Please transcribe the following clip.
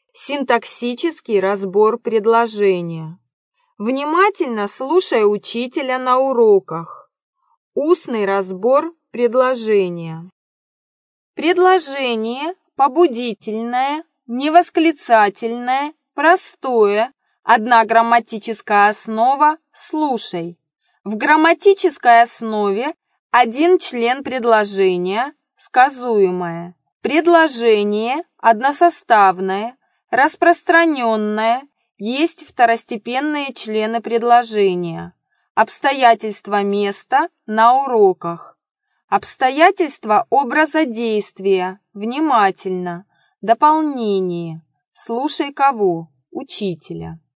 Синтаксический разбор предложения. Внимательно слушай учителя на уроках. Устный разбор предложения. Предложение побудительное, невосклицательное, простое, одна грамматическая основа «слушай». В грамматической основе один член предложения, сказуемое. Предложение односоставное, распространенное, есть второстепенные члены предложения. Обстоятельства места на уроках. Обстоятельства образа действия. Внимательно. Дополнение. Слушай кого? Учителя.